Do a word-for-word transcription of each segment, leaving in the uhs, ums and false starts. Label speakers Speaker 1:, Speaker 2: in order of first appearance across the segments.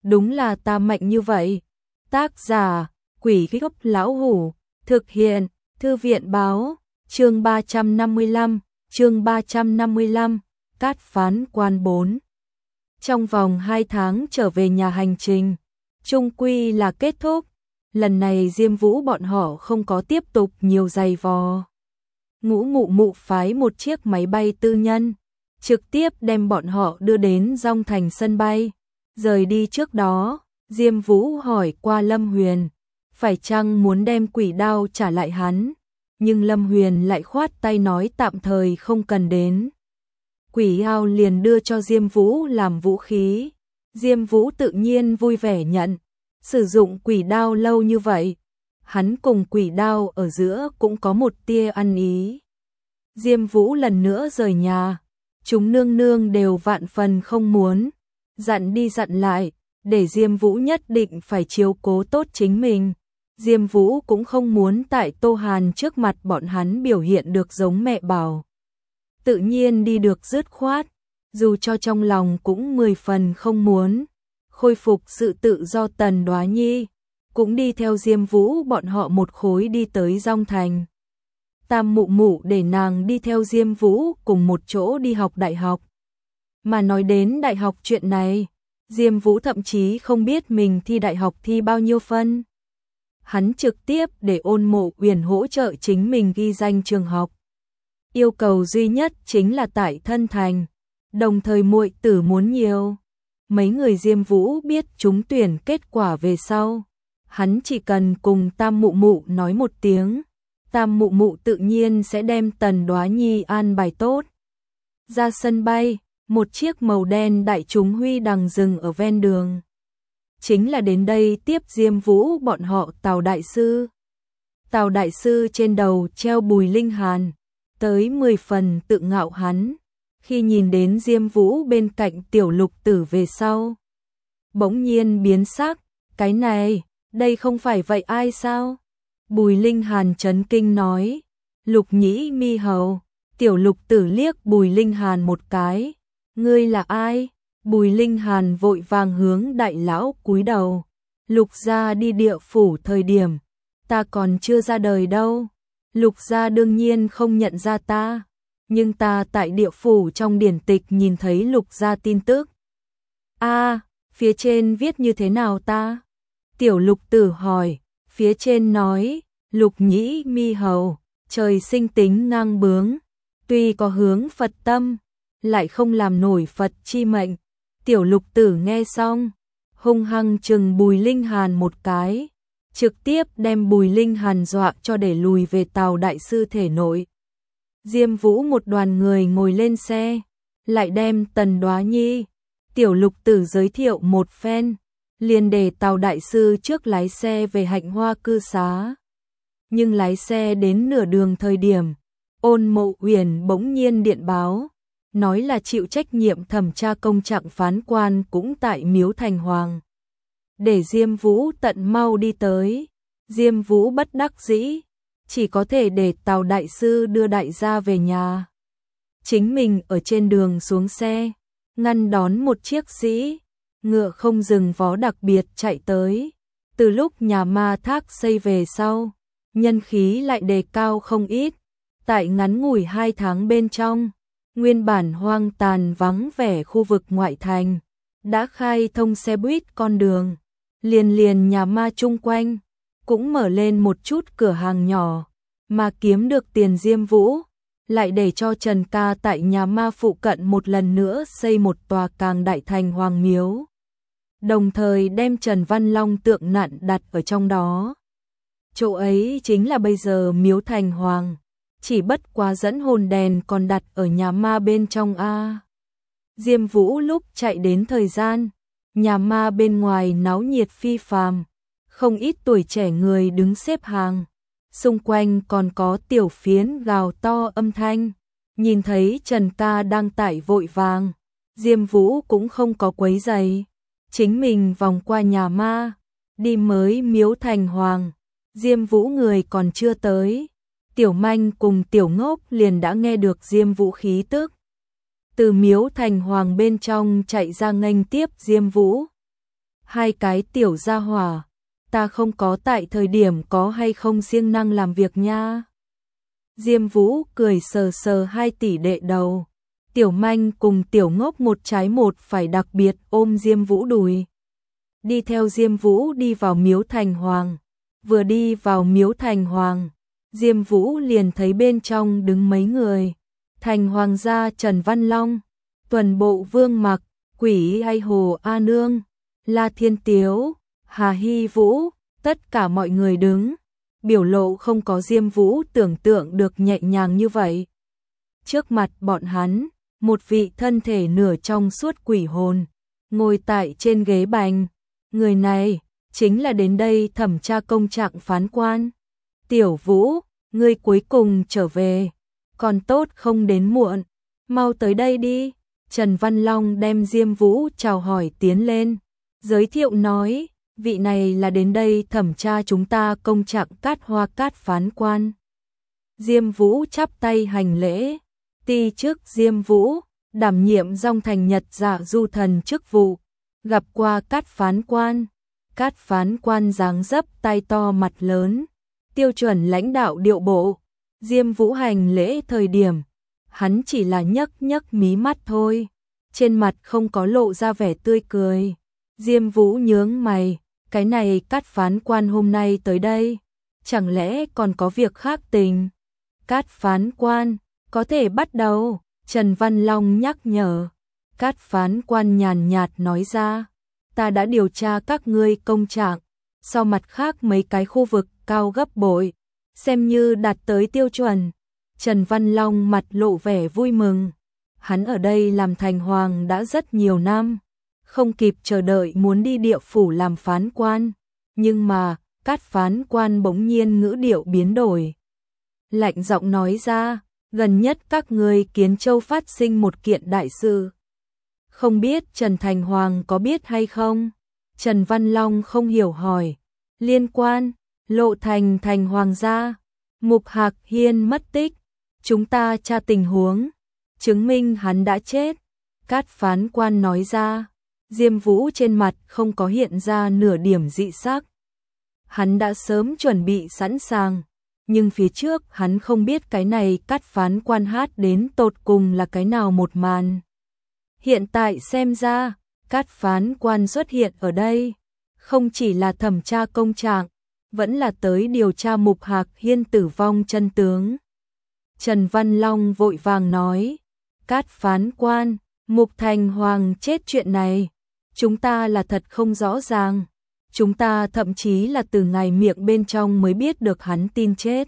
Speaker 1: đúng là ta mạnh như vậy. Tác giả, Quỷ Gốc Lão Hủ, thực hiện, Thư viện Báo, chương ba trăm năm mươi lăm, chương ba trăm năm mươi lăm, Cát Phán Quan bốn. Trong vòng hai tháng trở về nhà hành trình, chung quy là kết thúc, lần này Diêm Vũ bọn họ không có tiếp tục nhiều giày vò. Ngũ Mụ Mụ phái một chiếc máy bay tư nhân, trực tiếp đem bọn họ đưa đến Dong Thành sân bay. Rời đi trước đó, Diêm Vũ hỏi qua Lâm Huyền, phải chăng muốn đem quỷ đao trả lại hắn, nhưng Lâm Huyền lại khoát tay nói tạm thời không cần đến. Quỷ đao liền đưa cho Diêm Vũ làm vũ khí, Diêm Vũ tự nhiên vui vẻ nhận, sử dụng quỷ đao lâu như vậy, hắn cùng quỷ đao ở giữa cũng có một tia ăn ý. Diêm Vũ lần nữa rời nhà, chúng nương nương đều vạn phần không muốn, dặn đi dặn lại, để Diêm Vũ nhất định phải chiếu cố tốt chính mình. Diêm Vũ cũng không muốn tại Tô Hàn trước mặt bọn hắn biểu hiện được giống mẹ bảo. Tự nhiên đi được dứt khoát, dù cho trong lòng cũng mười phần không muốn. Khôi phục sự tự do Tần Đoá Nhi, cũng đi theo Diêm Vũ bọn họ một khối đi tới Dong Thành. Tam Mụ Mụ để nàng đi theo Diêm Vũ cùng một chỗ đi học đại học. Mà nói đến đại học chuyện này, Diêm Vũ thậm chí không biết mình thi đại học thi bao nhiêu phân. Hắn trực tiếp để Ôn Mộ Uyển hỗ trợ chính mình ghi danh trường học. Yêu cầu duy nhất chính là tại thân thành, đồng thời muội tử muốn nhiều. Mấy người Diêm Vũ biết trúng tuyển kết quả về sau, hắn chỉ cần cùng Tam Mụ Mụ nói một tiếng, Tam Mụ Mụ tự nhiên sẽ đem Tần Đoá Nhi an bài tốt. Ra sân bay, một chiếc màu đen đại chúng huy đằng dừng ở ven đường. Chính là đến đây tiếp Diêm Vũ bọn họ Tào đại sư. Tào đại sư trên đầu treo Bùi Linh Hàn, tới mười phần tự ngạo hắn. Khi nhìn đến Diêm Vũ bên cạnh Tiểu Lục Tử về sau, bỗng nhiên biến sắc, cái này, đây không phải vậy ai sao? Bùi Linh Hàn chấn kinh nói, Lục Nhĩ Mi Hầu. Tiểu Lục Tử liếc Bùi Linh Hàn một cái, ngươi là ai? Bùi Linh Hàn vội vàng hướng đại lão cúi đầu, Lục gia đi địa phủ thời điểm, ta còn chưa ra đời đâu. Lục gia đương nhiên không nhận ra ta, nhưng ta tại địa phủ trong điển tịch nhìn thấy Lục gia tin tức. A, à, phía trên viết như thế nào ta? Tiểu Lục Tử hỏi, phía trên nói, Lục Nhĩ Mi Hầu, trời sinh tính ngang bướng, tuy có hướng Phật tâm, lại không làm nổi Phật chi mệnh. Tiểu Lục Tử nghe xong, hung hăng chừng Bùi Linh Hàn một cái, trực tiếp đem Bùi Linh Hàn dọa cho để lùi về Tào đại sư thể nội. Diêm Vũ một đoàn người ngồi lên xe, lại đem Tần Đoá Nhi, Tiểu Lục Tử giới thiệu một phen, liền để Tào đại sư trước lái xe về Hạnh Hoa cư xá. Nhưng lái xe đến nửa đường thời điểm, Ôn Mộ Uyển bỗng nhiên điện báo, nói là chịu trách nhiệm thẩm tra công trạng phán quan cũng tại Miếu Thành Hoàng. Để Diêm Vũ tận mau đi tới, Diêm Vũ bất đắc dĩ, chỉ có thể để Tào đại sư đưa đại gia về nhà. Chính mình ở trên đường xuống xe, ngăn đón một chiếc sĩ, ngựa không dừng vó đặc biệt chạy tới. Từ lúc nhà ma thác xây về sau, nhân khí lại đề cao không ít, tại ngắn ngủi hai tháng bên trong, nguyên bản hoang tàn vắng vẻ khu vực ngoại thành, đã khai thông xe buýt con đường, liền liền nhà ma chung quanh, cũng mở lên một chút cửa hàng nhỏ, mà kiếm được tiền Diêm Vũ, lại để cho Trần Ca tại nhà ma phụ cận một lần nữa xây một tòa càng đại thành hoàng miếu, đồng thời đem Trần Văn Long tượng nặn đặt ở trong đó. Chỗ ấy chính là bây giờ Miếu Thành Hoàng, chỉ bất quá dẫn hồn đèn còn đặt ở nhà ma bên trong a. Diêm Vũ lúc chạy đến thời gian, nhà ma bên ngoài náo nhiệt phi phàm, không ít tuổi trẻ người đứng xếp hàng, xung quanh còn có tiểu phiến gào to âm thanh. Nhìn thấy Trần Ca đang tải vội vàng, Diêm Vũ cũng không có quấy rầy, chính mình vòng qua nhà ma, đi mới Miếu Thành Hoàng. Diêm Vũ người còn chưa tới, Tiểu Manh cùng Tiểu Ngốc liền đã nghe được Diêm Vũ khí tức, từ Miếu Thành Hoàng bên trong chạy ra nghênh tiếp Diêm Vũ. hai cái tiểu gia hỏa, ta không có tại thời điểm có hay không siêng năng làm việc nha. Diêm Vũ cười sờ sờ hai tỷ đệ đầu. Tiểu Manh cùng Tiểu Ngốc một trái một phải đặc biệt ôm Diêm Vũ đùi. Đi theo Diêm Vũ đi vào miếu Thành Hoàng. Vừa đi vào miếu Thành Hoàng, Diêm Vũ liền thấy bên trong đứng mấy người. Thành Hoàng gia Trần Văn Long, Tuần Bộ Vương Mặc, Quỷ hay Hồ A Nương, La Thiên Tiếu, Hà Hy Vũ, tất cả mọi người đứng. Biểu lộ không có Diêm Vũ tưởng tượng được nhẹ nhàng như vậy. Trước mặt bọn hắn, một vị thân thể nửa trong suốt quỷ hồn, ngồi tại trên ghế bành. Người này, chính là đến đây thẩm tra công trạng phán quan. Tiểu Vũ, ngươi cuối cùng trở về, còn tốt không đến muộn, mau tới đây đi. Trần Văn Long đem Diêm Vũ chào hỏi tiến lên, giới thiệu nói, vị này là đến đây thẩm tra chúng ta công trạng Cát Hoa Cát phán quan. Diêm Vũ chắp tay hành lễ, ti chức Diêm Vũ, đảm nhiệm Dòng Thành Nhật Dạ Du Thần chức vụ, gặp qua Cát phán quan. Cát phán quan dáng dấp tay to mặt lớn, tiêu chuẩn lãnh đạo điệu bộ. Diêm Vũ hành lễ thời điểm, hắn chỉ là nhấc nhấc mí mắt thôi, trên mặt không có lộ ra vẻ tươi cười. Diêm Vũ nhướng mày, cái này Cát phán quan hôm nay tới đây, chẳng lẽ còn có việc khác tình? Cát phán quan, có thể bắt đầu, Trần Văn Long nhắc nhở. Cát phán quan nhàn nhạt nói ra, ta đã điều tra các ngươi công trạng, so mặt khác mấy cái khu vực cao gấp bội, xem như đạt tới tiêu chuẩn. Trần Văn Long mặt lộ vẻ vui mừng, hắn ở đây làm thành hoàng đã rất nhiều năm, không kịp chờ đợi muốn đi địa phủ làm phán quan, nhưng mà Cát phán quan bỗng nhiên ngữ điệu biến đổi. Lạnh giọng nói ra, gần nhất các ngươi Kiến Châu phát sinh một kiện đại sự. Không biết Trần Thành Hoàng có biết hay không? Trần Văn Long không hiểu hỏi. Liên quan, Lộ Thành Thành Hoàng gia, Mục Hạc Hiên mất tích, chúng ta tra tình huống, chứng minh hắn đã chết. Cát phán quan nói ra, Diêm Vũ trên mặt không có hiện ra nửa điểm dị sắc. Hắn đã sớm chuẩn bị sẵn sàng, nhưng phía trước hắn không biết cái này Cát phán quan hát đến tột cùng là cái nào một màn. Hiện tại xem ra, Cát phán quan xuất hiện ở đây, không chỉ là thẩm tra công trạng, vẫn là tới điều tra Mục Hạc Hiên tử vong chân tướng. Trần Văn Long vội vàng nói, Cát phán quan, Mục Thành Hoàng chết chuyện này, chúng ta là thật không rõ ràng, chúng ta thậm chí là từ ngày miệng bên trong mới biết được hắn tin chết.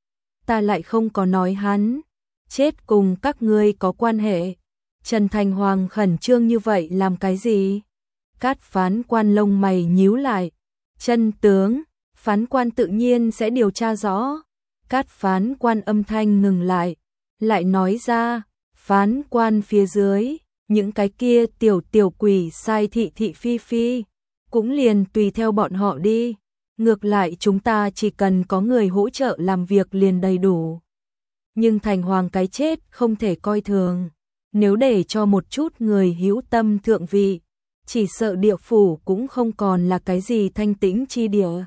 Speaker 1: Ta lại không có nói hắn chết cùng các ngươi có quan hệ. Trần Thành Hoàng khẩn trương như vậy làm cái gì? Cát phán quan lông mày nhíu lại. Chân tướng, phán quan tự nhiên sẽ điều tra rõ. Cát phán quan âm thanh ngừng lại, lại nói ra, phán quan phía dưới, những cái kia tiểu tiểu quỷ sai thị thị phi phi, cũng liền tùy theo bọn họ đi. Ngược lại chúng ta chỉ cần có người hỗ trợ làm việc liền đầy đủ. Nhưng Thành Hoàng cái chết không thể coi thường. Nếu để cho một chút người hữu tâm thượng vị, chỉ sợ địa phủ cũng không còn là cái gì thanh tĩnh chi địa.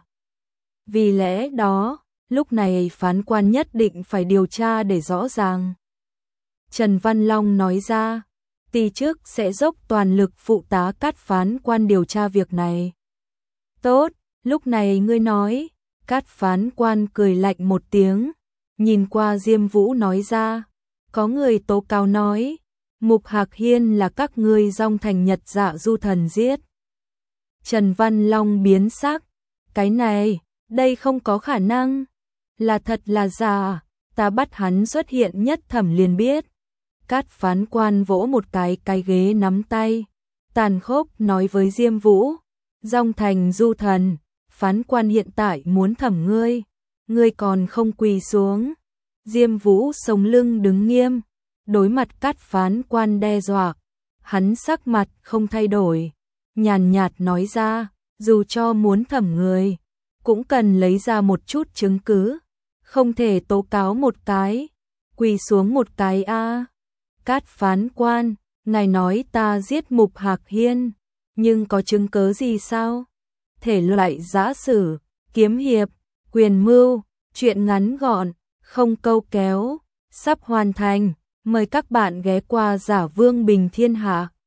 Speaker 1: Vì lẽ đó, lúc này phán quan nhất định phải điều tra để rõ ràng. Trần Văn Long nói ra, ti chức sẽ dốc toàn lực phụ tá Cát phán quan điều tra việc này. Tốt, lúc này ngươi nói. Cát phán quan cười lạnh một tiếng, nhìn qua Diêm Vũ nói ra, có người tố cáo nói, Mục Hạc Hiên là các ngươi Dòng Thành Nhật Dạ Du Thần giết. Trần Văn Long biến sắc, cái này, đây không có khả năng, là thật là giả, ta bắt hắn xuất hiện nhất thẩm liền biết. Cát phán quan vỗ một cái cái ghế nắm tay, tàn khốc nói với Diêm Vũ, Dòng Thành Du Thần, phán quan hiện tại muốn thẩm ngươi, ngươi còn không quỳ xuống. Diêm Vũ sống lưng đứng nghiêm, đối mặt Cát phán quan đe dọa, hắn sắc mặt không thay đổi, nhàn nhạt nói ra, dù cho muốn thẩm người, cũng cần lấy ra một chút chứng cứ, không thể tố cáo một cái, quỳ xuống một cái a. Cát phán quan, ngài nói ta giết Mục Hạc Hiên, Nhưng có chứng cứ gì sao? Thể loại giã sử, kiếm hiệp, quyền mưu, truyện ngắn gọn, không câu kéo, sắp hoàn thành. Mời các bạn ghé qua Giả Vương Bình Thiên Hạ.